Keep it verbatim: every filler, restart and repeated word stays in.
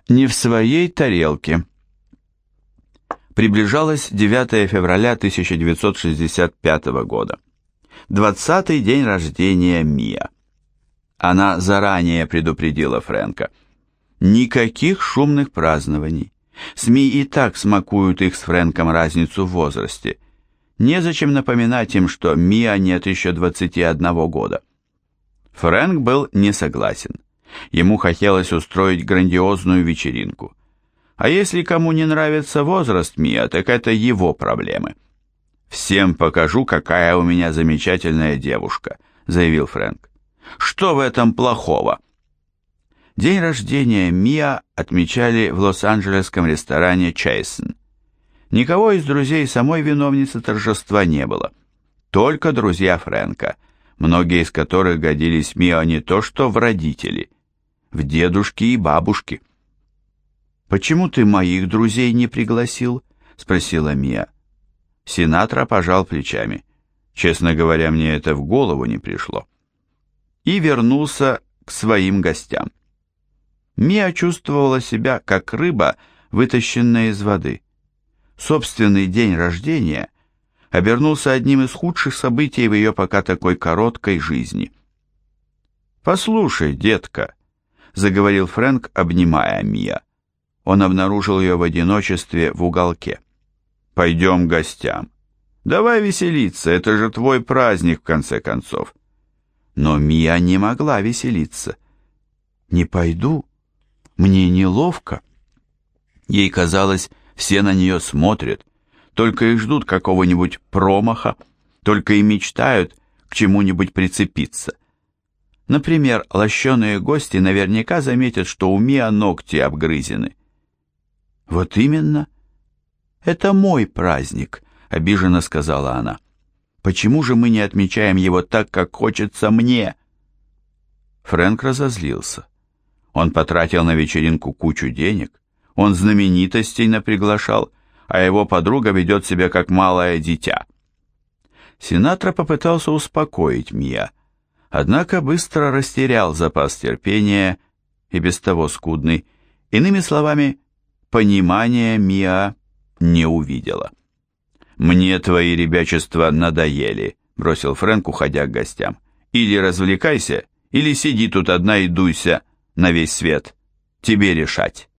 Не в своей тарелке. Приближалось девятое февраля тысяча девятьсот шестьдесят пятого года. Двадцатый день рождения Миа. Она заранее предупредила Фрэнка. Никаких шумных празднований. СМИ и так смакуют их с Фрэнком разницу в возрасте. Незачем напоминать им, что Миа нет еще двадцати одного года. Фрэнк был не согласен. Ему хотелось устроить грандиозную вечеринку. А если кому не нравится возраст Миа, так это его проблемы. «Всем покажу, какая у меня замечательная девушка», — заявил Фрэнк. «Что в этом плохого?» День рождения Миа отмечали в лос-анджелесском ресторане «Чейсон». Никого из друзей самой виновницы торжества не было. Только друзья Фрэнка, многие из которых годились Миа не то что в родители, в дедушки и бабушки. «Почему ты моих друзей не пригласил?» — спросила Миа. Синатра пожал плечами. «Честно говоря, мне это в голову не пришло». И вернулся к своим гостям. Миа чувствовала себя, как рыба, вытащенная из воды. Собственный день рождения обернулся одним из худших событий в ее пока такой короткой жизни. «Послушай, детка», — заговорил Фрэнк, обнимая Миа. Он обнаружил ее в одиночестве в уголке. «Пойдем к гостям. Давай веселиться, это же твой праздник, в конце концов». Но Миа не могла веселиться. «Не пойду? Мне неловко». Ей казалось, все на нее смотрят, только и ждут какого-нибудь промаха, только и мечтают к чему-нибудь прицепиться. Например, лощеные гости наверняка заметят, что у Миа ногти обгрызены. «Вот именно. Это мой праздник», — обиженно сказала она. «Почему же мы не отмечаем его так, как хочется мне?» Фрэнк разозлился. Он потратил на вечеринку кучу денег, он знаменитостей наприглашал, а его подруга ведет себя как малое дитя. Синатра попытался успокоить Миа, однако быстро растерял запас терпения, и без того скудный. Иными словами, понимания Миа не увидела. «Мне твои ребячества надоели», — бросил Фрэнк, уходя к гостям. «Или развлекайся, или сиди тут одна и дуйся на весь свет. Тебе решать».